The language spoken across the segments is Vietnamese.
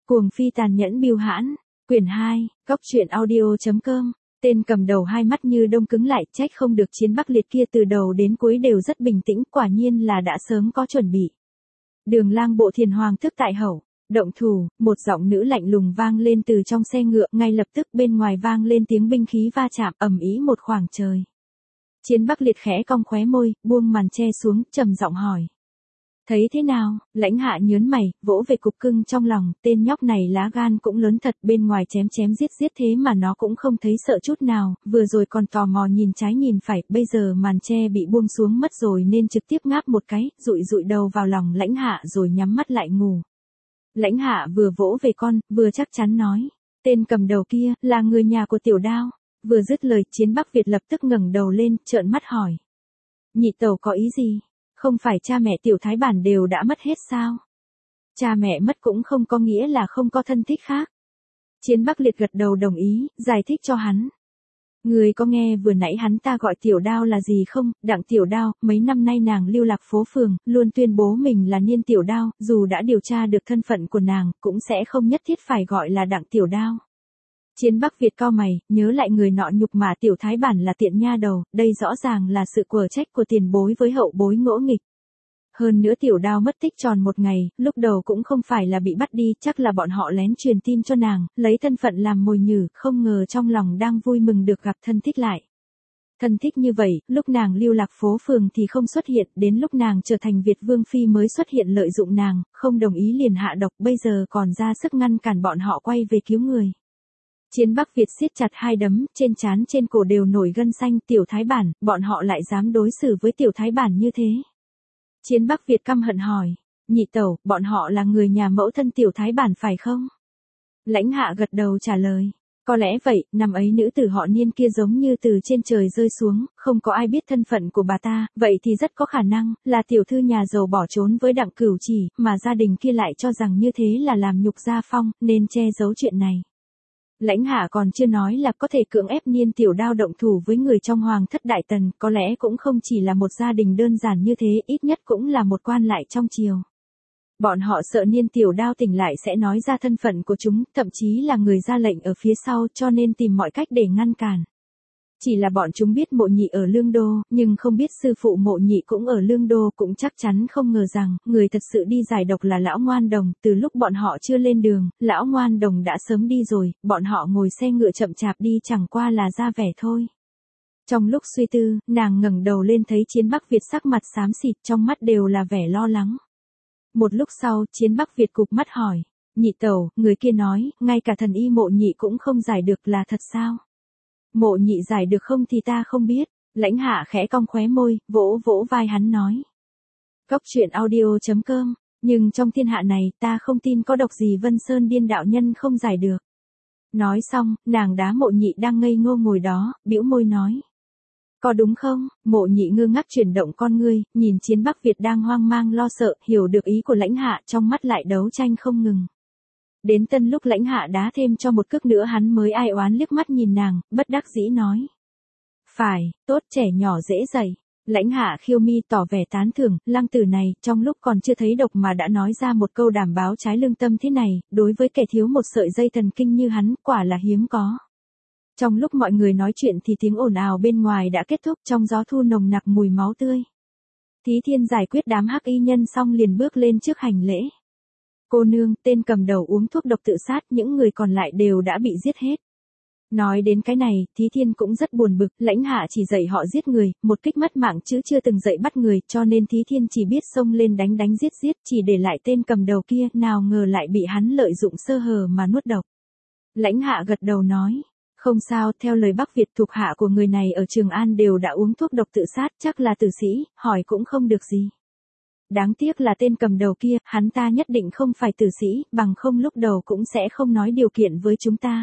Cuồng phi tàn nhẫn bưu hãn, quyển 2, Cốc truyện audio.com. Tên cầm đầu hai mắt như đông cứng lại, trách không được Chiến Bắc Liệt kia từ đầu đến cuối đều rất bình tĩnh, quả nhiên là đã sớm có chuẩn bị. Đường Lang bộ Thiền Hoàng thức tại hậu, động thủ, một giọng nữ lạnh lùng vang lên từ trong xe ngựa, ngay lập tức bên ngoài vang lên tiếng binh khí va chạm ầm ĩ một khoảng trời. Chiến Bắc Liệt khẽ cong khóe môi, buông màn che xuống, trầm giọng hỏi. Thấy thế nào? Lãnh Hạ nhớn mày, vỗ về cục cưng trong lòng, tên nhóc này lá gan cũng lớn thật, bên ngoài chém chém giết giết thế mà nó cũng không thấy sợ chút nào, vừa rồi còn tò mò nhìn trái nhìn phải, bây giờ màn che bị buông xuống mất rồi nên trực tiếp ngáp một cái, dụi dụi đầu vào lòng Lãnh Hạ rồi nhắm mắt lại ngủ. Lãnh Hạ vừa vỗ về con, vừa chắc chắn nói, tên cầm đầu kia, là người nhà của Tiểu Đao. Vừa dứt lời, Chiến Bắc Việt lập tức ngẩng đầu lên, trợn mắt hỏi. Nhị tẩu có ý gì? Không phải cha mẹ Tiểu Thái Bản đều đã mất hết sao? Cha mẹ mất cũng không có nghĩa là không có thân thích khác. Chiến Bắc Liệt gật đầu đồng ý, giải thích cho hắn. Người có nghe vừa nãy hắn ta gọi Tiểu Đao là gì không? Đặng Tiểu Đao, mấy năm nay nàng lưu lạc phố phường, luôn tuyên bố mình là Niên Tiểu Đao, dù đã điều tra được thân phận của nàng, cũng sẽ không nhất thiết phải gọi là Đặng Tiểu Đao. Chiến Bắc Việt cau mày, nhớ lại người nọ nhục mạ Tiểu Thái Bản là tiện nha đầu, đây rõ ràng là sự quở trách của tiền bối với hậu bối ngỗ nghịch. Hơn nữa Tiểu Đao mất tích tròn một ngày, lúc đầu cũng không phải là bị bắt đi, chắc là bọn họ lén truyền tin cho nàng, lấy thân phận làm mồi nhử, không ngờ trong lòng đang vui mừng được gặp thân thích lại. Thân thích như vậy, lúc nàng lưu lạc phố phường thì không xuất hiện, đến lúc nàng trở thành Việt Vương Phi mới xuất hiện lợi dụng nàng, không đồng ý liền hạ độc, bây giờ còn ra sức ngăn cản bọn họ quay về cứu người. Chiến Bắc Việt siết chặt hai đấm, trên trán trên cổ đều nổi gân xanh. Tiểu Thái Bản, bọn họ lại dám đối xử với Tiểu Thái Bản như thế. Chiến Bắc Việt căm hận hỏi, nhị tẩu, bọn họ là người nhà mẫu thân Tiểu Thái Bản phải không? Lãnh Hạ gật đầu trả lời, có lẽ vậy, năm ấy nữ tử họ Niên kia giống như từ trên trời rơi xuống, không có ai biết thân phận của bà ta, vậy thì rất có khả năng, là tiểu thư nhà giàu bỏ trốn với Đặng Cửu Chỉ, mà gia đình kia lại cho rằng như thế là làm nhục gia phong, nên che giấu chuyện này. Lãnh Hạ còn chưa nói là có thể cưỡng ép Niên Tiểu Đao động thủ với người trong Hoàng thất Đại Tần, có lẽ cũng không chỉ là một gia đình đơn giản như thế, ít nhất cũng là một quan lại trong triều. Bọn họ sợ Niên Tiểu Đao tỉnh lại sẽ nói ra thân phận của chúng, thậm chí là người ra lệnh ở phía sau, cho nên tìm mọi cách để ngăn cản. Chỉ là bọn chúng biết Mộ Nhị ở Lương Đô, nhưng không biết sư phụ Mộ Nhị cũng ở Lương Đô, cũng chắc chắn không ngờ rằng, người thật sự đi giải độc là Lão Ngoan Đồng, từ lúc bọn họ chưa lên đường, Lão Ngoan Đồng đã sớm đi rồi, bọn họ ngồi xe ngựa chậm chạp đi chẳng qua là ra vẻ thôi. Trong lúc suy tư, nàng ngẩng đầu lên thấy Chiến Bắc Việt sắc mặt xám xịt, trong mắt đều là vẻ lo lắng. Một lúc sau, Chiến Bắc Việt cụp mắt hỏi, nhị tẩu, người kia nói, ngay cả thần y Mộ Nhị cũng không giải được là thật sao? Mộ Nhị giải được không thì ta không biết. Lãnh Hạ khẽ cong khóe môi, vỗ vỗ vai hắn nói. Cốc truyện audio.com, nhưng trong thiên hạ này ta không tin có độc gì Vân Sơn Điên đạo nhân không giải được. Nói xong, nàng đá Mộ Nhị đang ngây ngô ngồi đó, bĩu môi nói. Có đúng không? Mộ Nhị ngơ ngác chuyển động con ngươi, nhìn Chiến Bắc Việt đang hoang mang lo sợ, hiểu được ý của Lãnh Hạ, trong mắt lại đấu tranh không ngừng. Đến tân lúc Lãnh Hạ đá thêm cho một cước nữa hắn mới ai oán liếc mắt nhìn nàng, bất đắc dĩ nói. Phải, tốt, trẻ nhỏ dễ dạy. Lãnh Hạ khiêu mi tỏ vẻ tán thưởng, lăng tử này, trong lúc còn chưa thấy độc mà đã nói ra một câu đảm báo trái lương tâm thế này, đối với kẻ thiếu một sợi dây thần kinh như hắn, quả là hiếm có. Trong lúc mọi người nói chuyện thì tiếng ồn ào bên ngoài đã kết thúc, trong gió thu nồng nặc mùi máu tươi. Thí Thiên giải quyết đám hắc y nhân xong liền bước lên trước hành lễ. Cô nương, tên cầm đầu uống thuốc độc tự sát, những người còn lại đều đã bị giết hết. Nói đến cái này, Thí Thiên cũng rất buồn bực, Lãnh Hạ chỉ dạy họ giết người, một kích mất mạng chứ chưa từng dạy bắt người, cho nên Thí Thiên chỉ biết xông lên đánh đánh giết giết, chỉ để lại tên cầm đầu kia, nào ngờ lại bị hắn lợi dụng sơ hở mà nuốt độc. Lãnh Hạ gật đầu nói, không sao, theo lời Bắc Việt thuộc hạ của người này ở Trường An đều đã uống thuốc độc tự sát, chắc là tử sĩ, hỏi cũng không được gì. Đáng tiếc là tên cầm đầu kia, hắn ta nhất định không phải tử sĩ, bằng không lúc đầu cũng sẽ không nói điều kiện với chúng ta.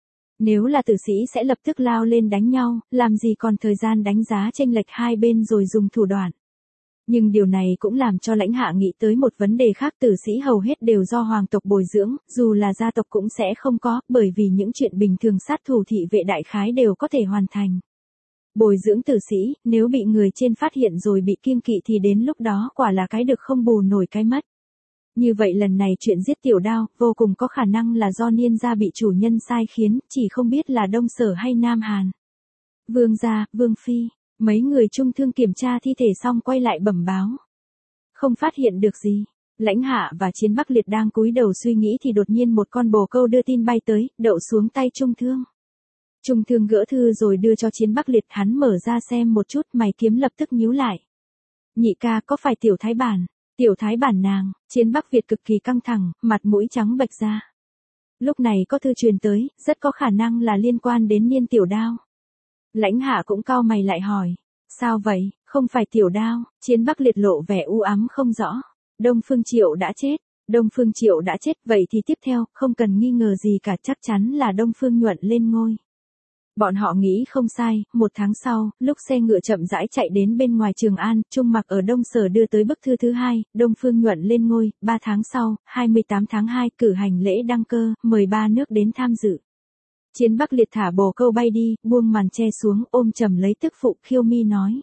Nếu là tử sĩ sẽ lập tức lao lên đánh nhau, làm gì còn thời gian đánh giá chênh lệch hai bên rồi dùng thủ đoạn. Nhưng điều này cũng làm cho Lãnh Hạ nghĩ tới một vấn đề khác, tử sĩ hầu hết đều do hoàng tộc bồi dưỡng, dù là gia tộc cũng sẽ không có, bởi vì những chuyện bình thường sát thủ thị vệ đại khái đều có thể hoàn thành. Bồi dưỡng tử sĩ, nếu bị người trên phát hiện rồi bị kiêng kỵ thì đến lúc đó quả là cái được không bù nổi cái mất. Như vậy lần này chuyện giết Tiểu Đao, vô cùng có khả năng là do Niên gia bị chủ nhân sai khiến, chỉ không biết là Đông Sở hay Nam Hàn. Vương gia, Vương phi, mấy người trung thương kiểm tra thi thể xong quay lại bẩm báo. Không phát hiện được gì. Lãnh Hạ và Chiến Bắc Liệt đang cúi đầu suy nghĩ thì đột nhiên một con bồ câu đưa tin bay tới, đậu xuống tay Trung Thương. Trung Thương gỡ thư rồi đưa cho Chiến Bắc Liệt, hắn mở ra xem một chút, mày kiếm lập tức nhíu lại. Nhị ca, có phải Tiểu Thái Bản? Tiểu Thái Bản nàng? Chiến Bắc Việt cực kỳ căng thẳng, mặt mũi trắng bệch ra. Lúc này có thư truyền tới, rất có khả năng là liên quan đến Niên Tiểu Đao. Lãnh Hạ cũng cau mày lại hỏi. Sao vậy, không phải Tiểu Đao? Chiến Bắc Liệt lộ vẻ u ám không rõ. Đông Phương Triệu đã chết. Đông Phương Triệu đã chết, vậy thì tiếp theo, không cần nghi ngờ gì cả, chắc chắn là Đông Phương Nhuận lên ngôi. Bọn họ nghĩ không sai, 1 tháng sau, lúc xe ngựa chậm rãi chạy đến bên ngoài Trường An, Trung Mặc ở Đông Sở đưa tới bức thư thứ 2, Đông Phương Nhuận lên ngôi, 3 tháng sau, 28 tháng 2, cử hành lễ đăng cơ, mời 3 nước đến tham dự. Chiến Bắc Liệt thả bồ câu bay đi, buông màn che xuống, ôm chầm lấy tức phụ, Khiêu Mi nói.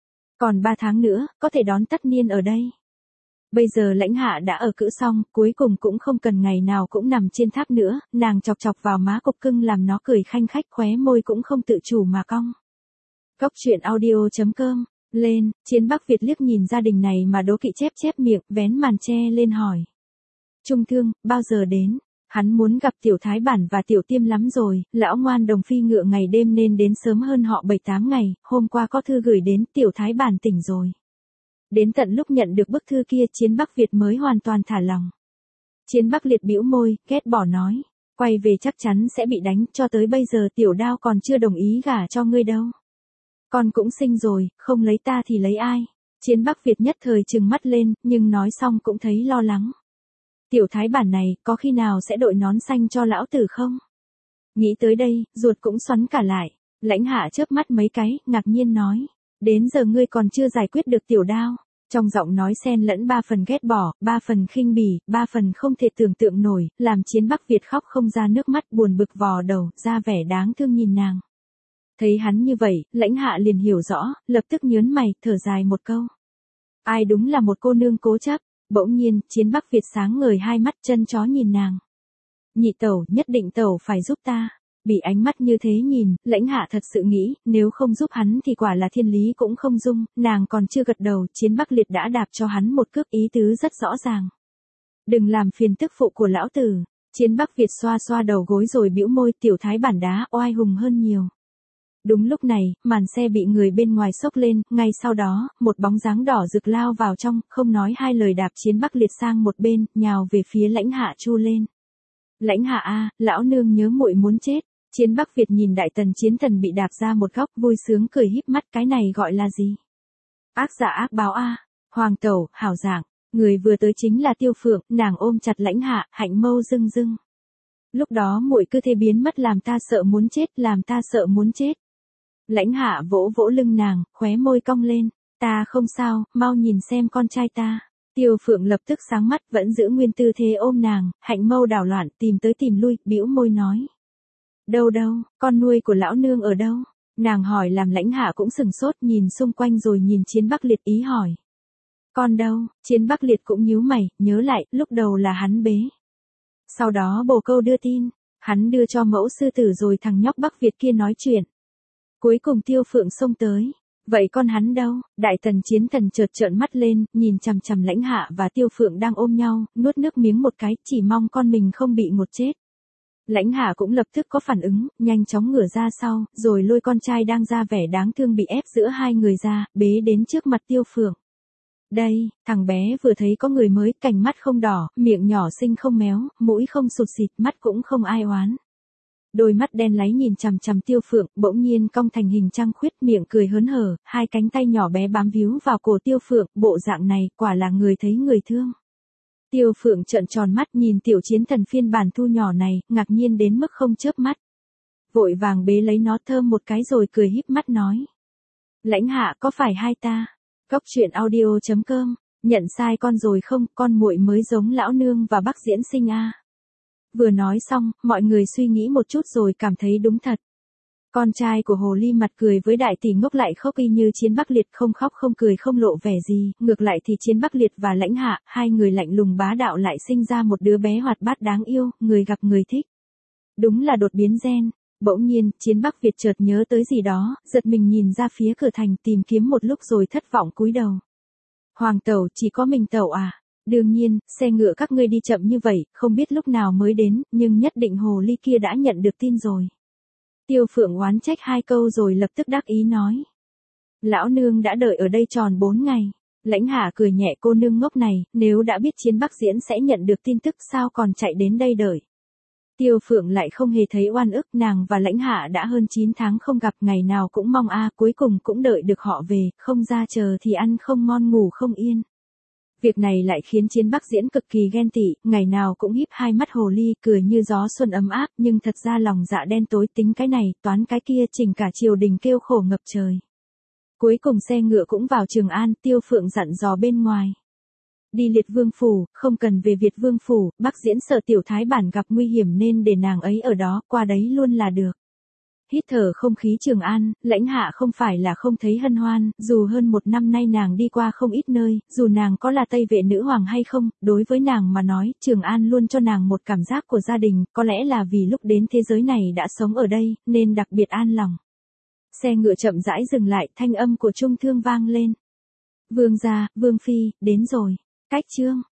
Còn 3 tháng nữa, có thể đón Tất Niên ở đây. Bây giờ Lãnh Hạ đã ở cữ xong, cuối cùng cũng không cần ngày nào cũng nằm trên tháp nữa, nàng chọc chọc vào má cục cưng làm nó cười khanh khách, khóe môi cũng không tự chủ mà cong. Cốc truyện audio.com, lên, Chiến Bắc Việt liếc nhìn gia đình này mà đố kỵ chép chép miệng, vén màn che lên hỏi. Trung Thương, bao giờ đến? Hắn muốn gặp Tiểu Thái Bản và Tiểu Tiêm lắm rồi, lão ngoan đồng phi ngựa ngày đêm nên đến sớm hơn họ 7-8 ngày, hôm qua có thư gửi đến, Tiểu Thái Bản tỉnh rồi. Đến tận lúc nhận được bức thư kia, Chiến Bắc Việt mới hoàn toàn thả lòng. Chiến Bắc Liệt bĩu môi, ghét bỏ nói, quay về chắc chắn sẽ bị đánh, cho tới bây giờ Tiểu Đao còn chưa đồng ý gả cho ngươi đâu. Con cũng sinh rồi, không lấy ta thì lấy ai? Chiến Bắc Việt nhất thời trừng mắt lên, nhưng nói xong cũng thấy lo lắng. Tiểu Thái Bản này, có khi nào sẽ đội nón xanh cho lão tử không? Nghĩ tới đây, ruột cũng xoắn cả lại. Lãnh Hạ chớp mắt mấy cái, ngạc nhiên nói. Đến giờ ngươi còn chưa giải quyết được Tiểu Đao. Trong giọng nói xen lẫn 3 phần ghét bỏ, 3 phần khinh bỉ, 3 phần không thể tưởng tượng nổi, làm Chiến Bắc Việt khóc không ra nước mắt, buồn bực vò đầu, ra vẻ đáng thương nhìn nàng. Thấy hắn như vậy, Lãnh Hạ liền hiểu rõ, lập tức nhớn mày, thở dài một câu. Ai đúng là một cô nương cố chấp. Bỗng nhiên, Chiến Bắc Việt sáng ngời hai mắt, chân chó nhìn nàng. Nhị tẩu, nhất định tẩu phải giúp ta. Bị ánh mắt như thế nhìn, Lãnh Hạ thật sự nghĩ, nếu không giúp hắn thì quả là thiên lý cũng không dung, nàng còn chưa gật đầu, Chiến Bắc Liệt đã đạp cho hắn một cước, ý tứ rất rõ ràng. Đừng làm phiền tức phụ của lão tử. Chiến Bắc Việt xoa xoa đầu gối rồi bĩu môi, Tiểu Thái Bản đá oai hùng hơn nhiều. Đúng lúc này, màn xe bị người bên ngoài xốc lên, ngay sau đó, một bóng dáng đỏ rực lao vào trong, không nói hai lời đạp Chiến Bắc Liệt sang một bên, nhào về phía Lãnh Hạ chu lên. Lãnh Hạ a, lão nương nhớ muội muốn chết. Chiến Bắc Việt nhìn Đại Tần Chiến Thần bị đạp ra một góc, vui sướng cười híp mắt, cái này gọi là gì? Ác dạ ác báo a. Hoàng tẩu, hảo dạng, người vừa tới chính là Tiêu Phượng, nàng ôm chặt Lãnh Hạ, hạnh mâu rưng rưng. Lúc đó muội cứ thế biến mất làm ta sợ muốn chết, làm ta sợ muốn chết. Lãnh Hạ vỗ vỗ lưng nàng, khóe môi cong lên, ta không sao, mau nhìn xem con trai ta. Tiêu Phượng lập tức sáng mắt, vẫn giữ nguyên tư thế ôm nàng, hạnh mâu đảo loạn, tìm tới tìm lui, bĩu môi nói. Đâu đâu, con nuôi của lão nương ở đâu? Nàng hỏi làm Lãnh Hạ cũng sừng sốt, nhìn xung quanh rồi nhìn Chiến Bắc Liệt ý hỏi. Con đâu? Chiến Bắc Liệt cũng nhíu mày, nhớ lại, lúc đầu là hắn bế. Sau đó bồ câu đưa tin, hắn đưa cho mẫu sư tử rồi thằng nhóc Bắc Việt kia nói chuyện. Cuối cùng Tiêu Phượng xông tới. Vậy con hắn đâu? Đại Tần Chiến Thần chợt trợn mắt lên, nhìn chằm chằm Lãnh Hạ và Tiêu Phượng đang ôm nhau, nuốt nước miếng một cái, chỉ mong con mình không bị ngột chết. Lãnh Hạ cũng lập tức có phản ứng, nhanh chóng ngửa ra sau, rồi lôi con trai đang ra vẻ đáng thương bị ép giữa hai người ra, bế đến trước mặt Tiêu Phượng. Đây, thằng bé vừa thấy có người mới, cành mắt không đỏ, miệng nhỏ xinh không méo, mũi không sụt xịt, mắt cũng không ai oán. Đôi mắt đen láy nhìn chằm chằm Tiêu Phượng, bỗng nhiên cong thành hình trăng khuyết, miệng cười hớn hở, hai cánh tay nhỏ bé bám víu vào cổ Tiêu Phượng, bộ dạng này, quả là người thấy người thương. Tiêu Phượng trợn tròn mắt nhìn Tiểu Chiến Thần phiên bản thu nhỏ này, ngạc nhiên đến mức không chớp mắt. Vội vàng bế lấy nó thơm một cái rồi cười híp mắt nói. Lãnh Hạ, có phải hai ta? Cốc truyện audio.com, nhận sai con rồi không, con muội mới giống lão nương và bác diễn sinh a. Vừa nói xong, mọi người suy nghĩ một chút rồi cảm thấy đúng thật. Con trai của Hồ Ly mặt cười với đại tỷ ngốc lại khóc y như Chiến Bắc Liệt, không khóc không cười không lộ vẻ gì, ngược lại thì Chiến Bắc Liệt và Lãnh Hạ, hai người lạnh lùng bá đạo lại sinh ra một đứa bé hoạt bát đáng yêu, người gặp người thích. Đúng là đột biến gen. Bỗng nhiên, Chiến Bắc Việt chợt nhớ tới gì đó, giật mình nhìn ra phía cửa thành tìm kiếm một lúc rồi thất vọng cúi đầu. Hoàng tẩu, chỉ có mình tẩu à? Đương nhiên, xe ngựa các ngươi đi chậm như vậy, không biết lúc nào mới đến, nhưng nhất định Hồ Ly kia đã nhận được tin rồi. Tiêu Phượng oán trách hai câu rồi lập tức đắc ý nói. Lão nương đã đợi ở đây tròn 4 ngày. Lãnh Hạ cười nhẹ, cô nương ngốc này, nếu đã biết Chiến Bắc Diễn sẽ nhận được tin tức sao còn chạy đến đây đợi. Tiêu Phượng lại không hề thấy oan ức, nàng và Lãnh Hạ đã hơn 9 tháng không gặp, ngày nào cũng mong cuối cùng cũng đợi được họ về, không ra chờ thì ăn không ngon ngủ không yên. Việc này lại khiến Chiến Bắc Diễn cực kỳ ghen tị, ngày nào cũng híp hai mắt hồ ly, cười như gió xuân ấm áp, nhưng thật ra lòng dạ đen tối, tính cái này, toán cái kia, chỉnh cả triều đình kêu khổ ngập trời. Cuối cùng xe ngựa cũng vào Trường An, Tiêu Phượng dặn dò bên ngoài. Đi Liệt Vương phủ, không cần về Việt Vương phủ, Bắc Diễn sợ tiểu thái bản gặp nguy hiểm nên để nàng ấy ở đó, qua đấy luôn là được. Hít thở không khí Trường An, Lãnh Hạ không phải là không thấy hân hoan, dù hơn 1 năm nay nàng đi qua không ít nơi, dù nàng có là Tây Vệ nữ hoàng hay không, đối với nàng mà nói, Trường An luôn cho nàng một cảm giác của gia đình, có lẽ là vì lúc đến thế giới này đã sống ở đây, nên đặc biệt an lòng. Xe ngựa chậm rãi dừng lại, thanh âm của Trung Thương vang lên. Vương gia, Vương phi, đến rồi. Cách chương